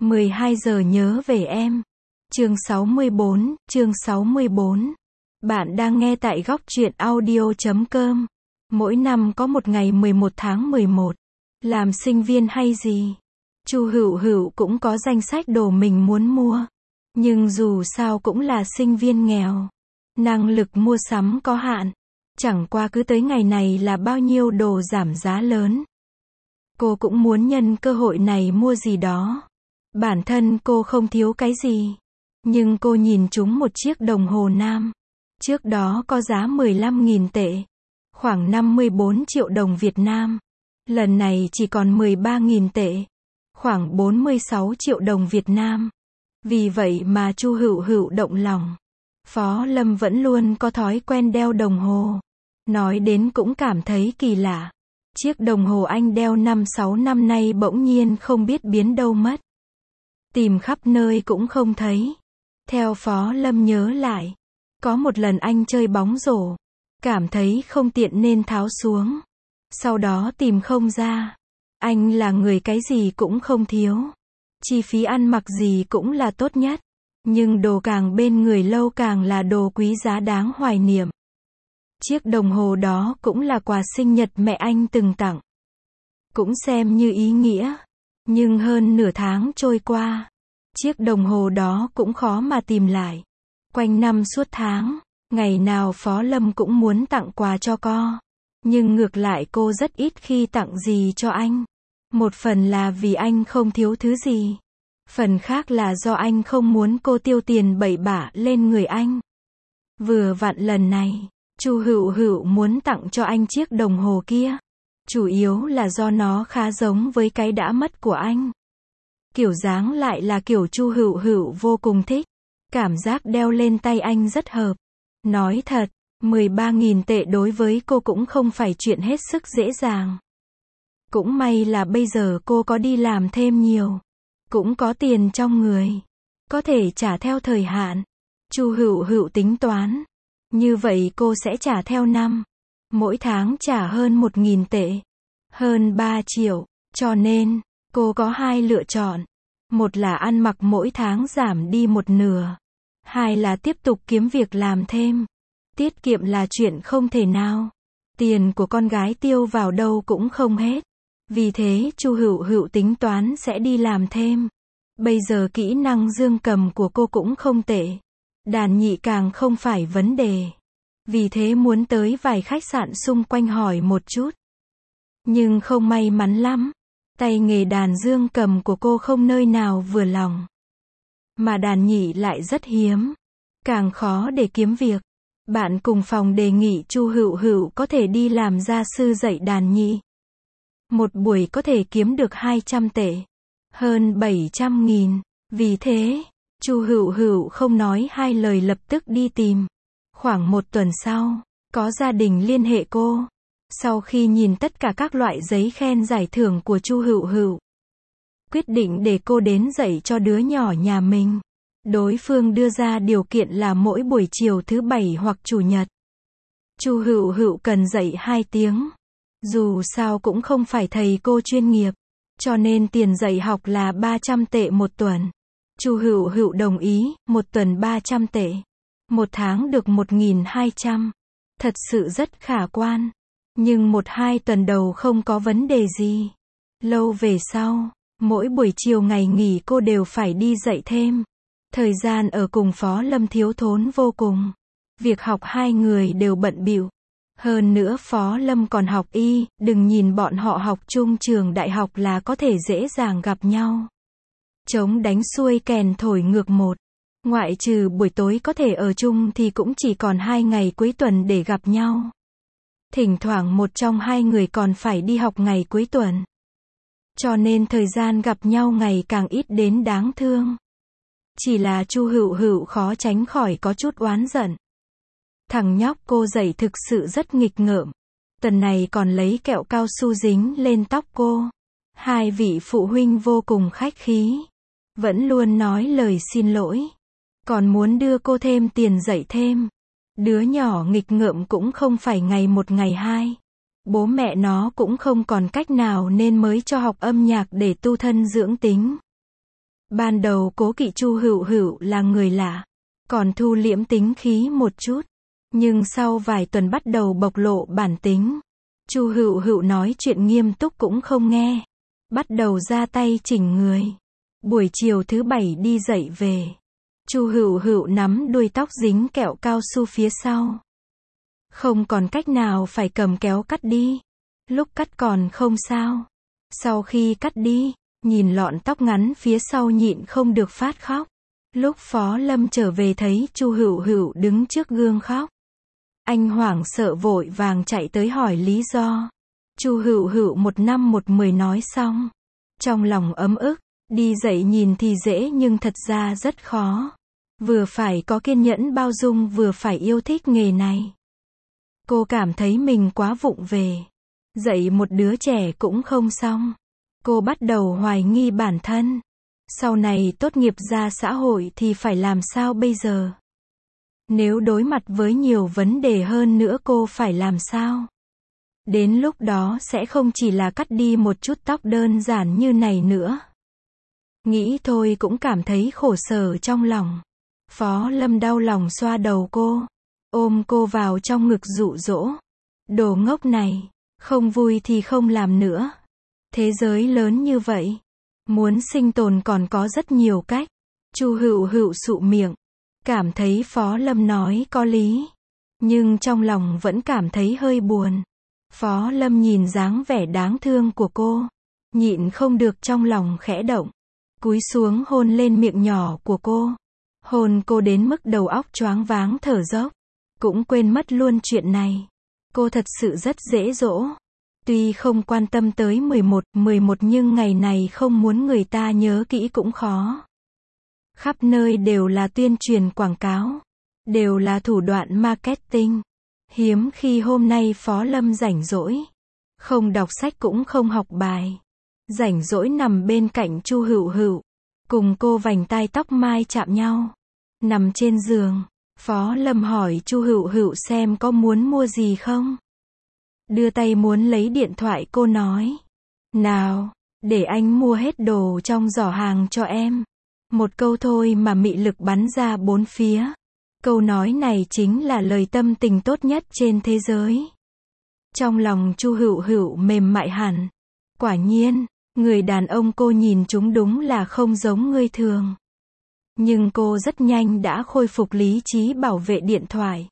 12 giờ nhớ về em. Chương 64. Bạn đang nghe tại góc truyện audio.com. Mỗi năm có một ngày 11 tháng 11. Làm sinh viên hay gì? Chu Hữu Hữu cũng có danh sách đồ mình muốn mua. Nhưng dù sao cũng là sinh viên nghèo. Năng lực mua sắm có hạn. Chẳng qua cứ tới ngày này là bao nhiêu đồ giảm giá lớn. Cô cũng muốn nhân cơ hội này mua gì đó. Bản thân cô không thiếu cái gì. Nhưng cô nhìn trúng một chiếc đồng hồ nam. Trước đó có giá 15.000 tệ. Khoảng 54 triệu đồng Việt Nam. Lần này chỉ còn 13.000 tệ. Khoảng 46 triệu đồng Việt Nam. Vì vậy mà Chu Hữu Hữu động lòng. Phó Lâm vẫn luôn có thói quen đeo đồng hồ. Nói đến cũng cảm thấy kỳ lạ. Chiếc đồng hồ anh đeo 5-6 năm nay bỗng nhiên không biết biến đâu mất. Tìm khắp nơi cũng không thấy. Theo Phó Lâm nhớ lại. Có một lần anh chơi bóng rổ. Cảm thấy không tiện nên tháo xuống. Sau đó tìm không ra. Anh là người cái gì cũng không thiếu. Chi phí ăn mặc gì cũng là tốt nhất. Nhưng đồ càng bên người lâu càng là đồ quý giá đáng hoài niệm. Chiếc đồng hồ đó cũng là quà sinh nhật mẹ anh từng tặng. Cũng xem như ý nghĩa. Nhưng hơn nửa tháng trôi qua. Chiếc đồng hồ đó cũng khó mà tìm lại. Quanh năm suốt tháng. Ngày nào Phó Lâm cũng muốn tặng quà cho cô. Nhưng ngược lại cô rất ít khi tặng gì cho anh. Một phần là vì anh không thiếu thứ gì. Phần khác là do anh không muốn cô tiêu tiền bậy bạ lên người anh. Vừa vặn lần này, Chu Hữu Hữu muốn tặng cho anh chiếc đồng hồ kia. Chủ yếu là do nó khá giống với cái đã mất của anh. Kiểu dáng lại là kiểu Chu Hữu Hữu vô cùng thích. Cảm giác đeo lên tay anh rất hợp. Nói thật, 13.000 tệ đối với cô cũng không phải chuyện hết sức dễ dàng. Cũng may là bây giờ cô có đi làm thêm nhiều. Cũng có tiền trong người. Có thể trả theo thời hạn. Chu Hữu Hữu tính toán. Như vậy cô sẽ trả theo năm. Mỗi tháng trả hơn 1.000 tệ. Hơn 3 triệu. Cho nên, cô có hai lựa chọn. Một là ăn mặc mỗi tháng giảm đi một nửa. Hai là tiếp tục kiếm việc làm thêm. Tiết kiệm là chuyện không thể nào. Tiền của con gái tiêu vào đâu cũng không hết. Vì thế Chu Hữu Hữu tính toán sẽ đi làm thêm. Bây giờ kỹ năng dương cầm của cô cũng không tệ. Đàn nhị càng không phải vấn đề. Vì thế muốn tới vài khách sạn xung quanh hỏi một chút. Nhưng không may mắn lắm. Tay nghề đàn dương cầm của cô không nơi nào vừa lòng. Mà đàn nhị lại rất hiếm. Càng khó để kiếm việc. Bạn cùng phòng đề nghị Chu Hữu Hữu có thể đi làm gia sư dạy đàn nhị. Một buổi có thể kiếm được 200 tệ. Hơn 700.000. Vì thế, Chu Hữu Hữu không nói hai lời lập tức đi tìm. Khoảng một tuần sau, có gia đình liên hệ cô. Sau khi nhìn tất cả các loại giấy khen giải thưởng của Chu Hữu Hữu, quyết định để cô đến dạy cho đứa nhỏ nhà mình. Đối phương đưa ra điều kiện là mỗi buổi chiều thứ bảy hoặc chủ nhật. Chu Hữu Hữu cần dạy 2 tiếng. Dù sao cũng không phải thầy cô chuyên nghiệp. Cho nên tiền dạy học là 300 tệ một tuần. Chu Hữu Hữu đồng ý, một tuần 300 tệ. Một tháng được 1.200. Thật sự rất khả quan. Nhưng 1-2 tuần đầu không có vấn đề gì. Lâu về sau, mỗi buổi chiều ngày nghỉ cô đều phải đi dạy thêm. Thời gian ở cùng Phó Lâm thiếu thốn vô cùng. Việc học hai người đều bận bịu. Hơn nữa Phó Lâm còn học y, đừng nhìn bọn họ học chung trường đại học là có thể dễ dàng gặp nhau. Trống đánh xuôi kèn thổi ngược một. Ngoại trừ buổi tối có thể ở chung thì cũng chỉ còn 2 ngày cuối tuần để gặp nhau. Thỉnh thoảng một trong hai người còn phải đi học ngày cuối tuần. Cho nên thời gian gặp nhau ngày càng ít đến đáng thương. Chỉ là Chu Hữu Hữu khó tránh khỏi có chút oán giận. Thằng nhóc cô dạy thực sự rất nghịch ngợm. Tuần này còn lấy kẹo cao su dính lên tóc cô. Hai vị phụ huynh vô cùng khách khí. Vẫn luôn nói lời xin lỗi. Còn muốn đưa cô thêm tiền dạy thêm. Đứa nhỏ nghịch ngợm cũng không phải ngày một ngày hai. Bố mẹ nó cũng không còn cách nào nên mới cho học âm nhạc để tu thân dưỡng tính. Ban đầu Cố Kỵ Chu Hữu Hữu là người lạ, còn thu liễm tính khí một chút, nhưng sau vài tuần bắt đầu bộc lộ bản tính. Chu Hữu Hữu nói chuyện nghiêm túc cũng không nghe, bắt đầu ra tay chỉnh người. Buổi chiều thứ bảy đi dậy về, Chu Hữu Hữu nắm đuôi tóc dính kẹo cao su phía sau. Không còn cách nào phải cầm kéo cắt đi. Lúc cắt còn không sao. Sau khi cắt đi, nhìn lọn tóc ngắn phía sau nhịn không được phát khóc. Lúc Phó Lâm trở về thấy Chu Hữu Hữu đứng trước gương khóc. Anh hoảng sợ vội vàng chạy tới hỏi lý do. Chu Hữu Hữu một năm một mười nói xong. Trong lòng ấm ức, đi dậy nhìn thì dễ nhưng thật ra rất khó. Vừa phải có kiên nhẫn bao dung vừa phải yêu thích nghề này. Cô cảm thấy mình quá vụng về. Dạy một đứa trẻ cũng không xong. Cô bắt đầu hoài nghi bản thân. Sau này tốt nghiệp ra xã hội thì phải làm sao bây giờ? Nếu đối mặt với nhiều vấn đề hơn nữa cô phải làm sao? Đến lúc đó sẽ không chỉ là cắt đi một chút tóc đơn giản như này nữa. Nghĩ thôi cũng cảm thấy khổ sở trong lòng. Phó Lâm đau lòng xoa đầu cô, ôm cô vào trong ngực dụ dỗ. Đồ ngốc này, không vui thì không làm nữa. Thế giới lớn như vậy, muốn sinh tồn còn có rất nhiều cách. Chu Hữu Hữu sụ miệng, cảm thấy Phó Lâm nói có lý, nhưng trong lòng vẫn cảm thấy hơi buồn. Phó Lâm nhìn dáng vẻ đáng thương của cô, nhịn không được trong lòng khẽ động, cúi xuống hôn lên miệng nhỏ của cô. Hôn cô đến mức đầu óc choáng váng thở dốc, cũng quên mất luôn chuyện này. Cô thật sự rất dễ dỗ. Tuy không quan tâm tới 11 nhưng ngày này không muốn người ta nhớ kỹ cũng khó. Khắp nơi đều là tuyên truyền quảng cáo, đều là thủ đoạn marketing. Hiếm khi hôm nay Phó Lâm rảnh rỗi, không đọc sách cũng không học bài, rảnh rỗi nằm bên cạnh Chu Hữu Hữu, cùng cô vành tai tóc mai chạm nhau. Nằm trên giường, Phó Lâm hỏi Chu Hữu Hữu xem có muốn mua gì không. Đưa tay muốn lấy điện thoại, cô nói, nào, để anh mua hết đồ trong giỏ hàng cho em. Một câu thôi mà mị lực bắn ra bốn phía. Câu nói này chính là lời tâm tình tốt nhất trên thế giới. Trong lòng Chu Hữu Hữu mềm mại hẳn. Quả nhiên, người đàn ông cô nhìn chúng đúng là không giống người thường. Nhưng cô rất nhanh đã khôi phục lý trí bảo vệ điện thoại.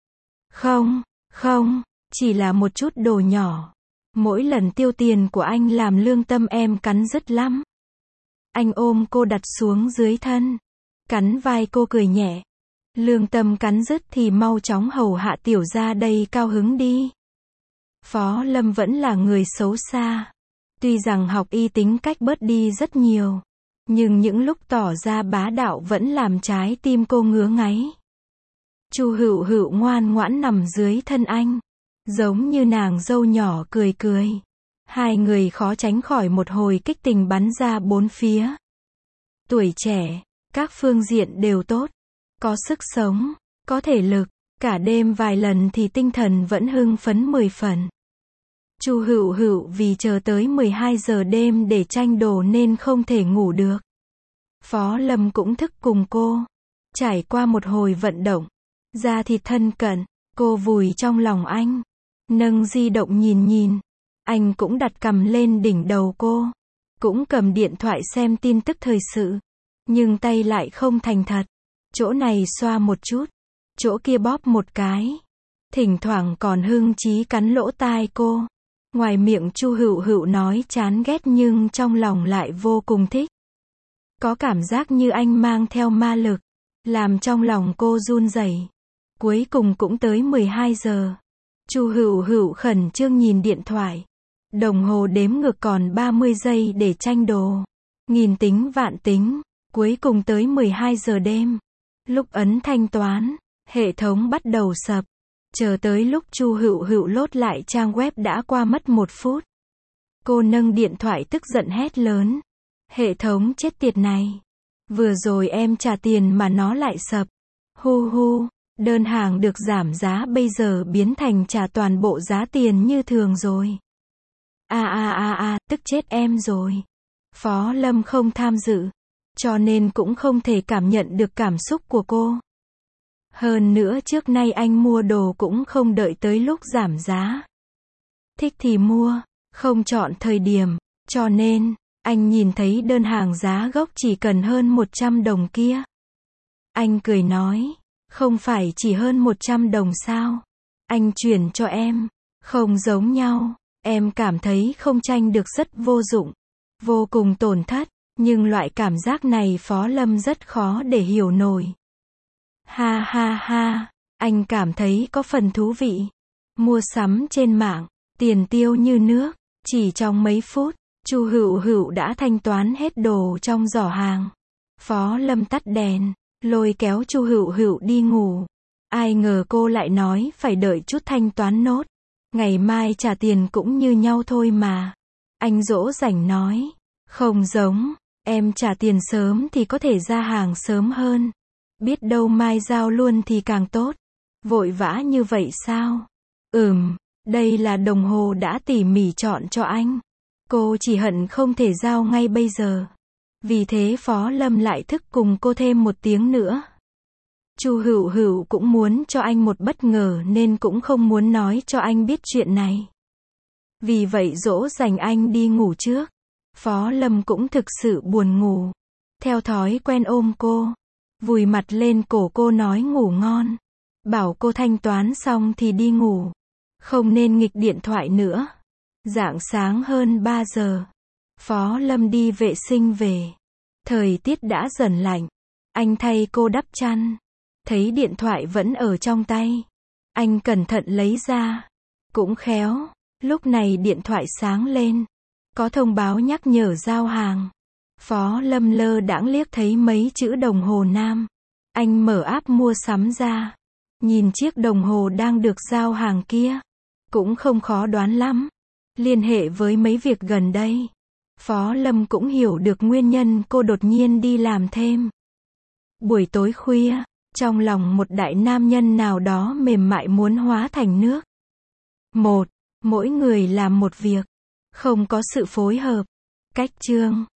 Không, chỉ là một chút đồ nhỏ. Mỗi lần tiêu tiền của anh làm lương tâm em cắn rứt lắm. Anh ôm cô đặt xuống dưới thân, cắn vai cô cười nhẹ. Lương tâm cắn rứt thì mau chóng hầu hạ tiểu gia đây cao hứng đi. Phó Lâm vẫn là người xấu xa. Tuy rằng học y tính cách bớt đi rất nhiều, nhưng những lúc tỏ ra bá đạo vẫn làm trái tim cô ngứa ngáy. Chu Hữu Hữu ngoan ngoãn nằm dưới thân anh, giống như nàng dâu nhỏ cười cười. Hai người khó tránh khỏi một hồi kích tình bắn ra bốn phía. Tuổi trẻ, các phương diện đều tốt, có sức sống, có thể lực, cả đêm vài lần thì tinh thần vẫn hưng phấn 10 phần. Chu Hữu Hữu vì chờ tới 12 giờ đêm để tranh đồ nên không thể ngủ được. Phó Lâm cũng thức cùng cô. Trải qua một hồi vận động, da thịt thân cận, cô vùi trong lòng anh, nâng di động nhìn. Anh cũng đặt cằm lên đỉnh đầu cô, cũng cầm điện thoại xem tin tức thời sự, nhưng tay lại không thành thật. Chỗ này xoa một chút, chỗ kia bóp một cái. Thỉnh thoảng còn hưng chí cắn lỗ tai cô. Ngoài miệng Chu Hữu Hữu nói chán ghét nhưng trong lòng lại vô cùng thích. Có cảm giác như anh mang theo ma lực, làm trong lòng cô run rẩy. Cuối cùng cũng tới 12 giờ. Chu Hữu Hữu khẩn trương nhìn điện thoại. Đồng hồ đếm ngược còn 30 giây để tranh đồ. Nghìn tính vạn tính, cuối cùng tới 12 giờ đêm. Lúc ấn thanh toán, hệ thống bắt đầu sập. Chờ tới lúc Chu Hữu Hữu lốt lại trang web đã qua mất 1 phút. Cô nâng điện thoại tức giận hét lớn. Hệ thống chết tiệt này. Vừa rồi em trả tiền mà nó lại sập. Hu, đơn hàng được giảm giá bây giờ biến thành trả toàn bộ giá tiền như thường rồi. Tức chết em rồi. Phó Lâm không tham dự. cho nên cũng không thể cảm nhận được cảm xúc của cô. Hơn nữa trước nay anh mua đồ cũng không đợi tới lúc giảm giá. Thích thì mua, không chọn thời điểm, cho nên, anh nhìn thấy đơn hàng giá gốc chỉ cần hơn 100 đồng kia. Anh cười nói, không phải chỉ hơn 100 đồng sao? Anh chuyển cho em, không giống nhau, em cảm thấy không tranh được rất vô dụng, vô cùng tổn thất, nhưng loại cảm giác này Phó Lâm rất khó để hiểu nổi. Ha ha ha, anh cảm thấy có phần thú vị. Mua sắm trên mạng, tiền tiêu như nước, chỉ trong mấy phút, Chu Hựu Hựu đã thanh toán hết đồ trong giỏ hàng. Phó Lâm tắt đèn, lôi kéo Chu Hựu Hựu đi ngủ. Ai ngờ cô lại nói phải đợi chút thanh toán nốt. Ngày mai trả tiền cũng như nhau thôi mà. Anh dỗ dành nói, không giống, em trả tiền sớm thì có thể ra hàng sớm hơn. Biết đâu mai giao luôn thì càng tốt. Vội vã như vậy sao? Đây là đồng hồ đã tỉ mỉ chọn cho anh. Cô chỉ hận không thể giao ngay bây giờ. Vì thế Phó Lâm lại thức cùng cô thêm một tiếng nữa. Chu Hựu Hựu cũng muốn cho anh một bất ngờ nên cũng không muốn nói cho anh biết chuyện này. Vì vậy dỗ dành anh đi ngủ trước. Phó Lâm cũng thực sự buồn ngủ. Theo thói quen ôm cô, vùi mặt lên cổ cô nói ngủ ngon. Bảo cô thanh toán xong thì đi ngủ. Không nên nghịch điện thoại nữa. Rạng sáng hơn 3 giờ. Phó Lâm đi vệ sinh về. Thời tiết đã dần lạnh. Anh thay cô đắp chăn. Thấy điện thoại vẫn ở trong tay. Anh cẩn thận lấy ra. Cũng khéo. Lúc này điện thoại sáng lên. Có thông báo nhắc nhở giao hàng. Phó Lâm lơ đãng liếc thấy mấy chữ đồng hồ nam. Anh mở app mua sắm ra. Nhìn chiếc đồng hồ đang được giao hàng kia. Cũng không khó đoán lắm. Liên hệ với mấy việc gần đây. Phó Lâm cũng hiểu được nguyên nhân cô đột nhiên đi làm thêm. Buổi tối khuya, trong lòng một đại nam nhân nào đó mềm mại muốn hóa thành nước. Mỗi người làm một việc. Không có sự phối hợp. Cách chương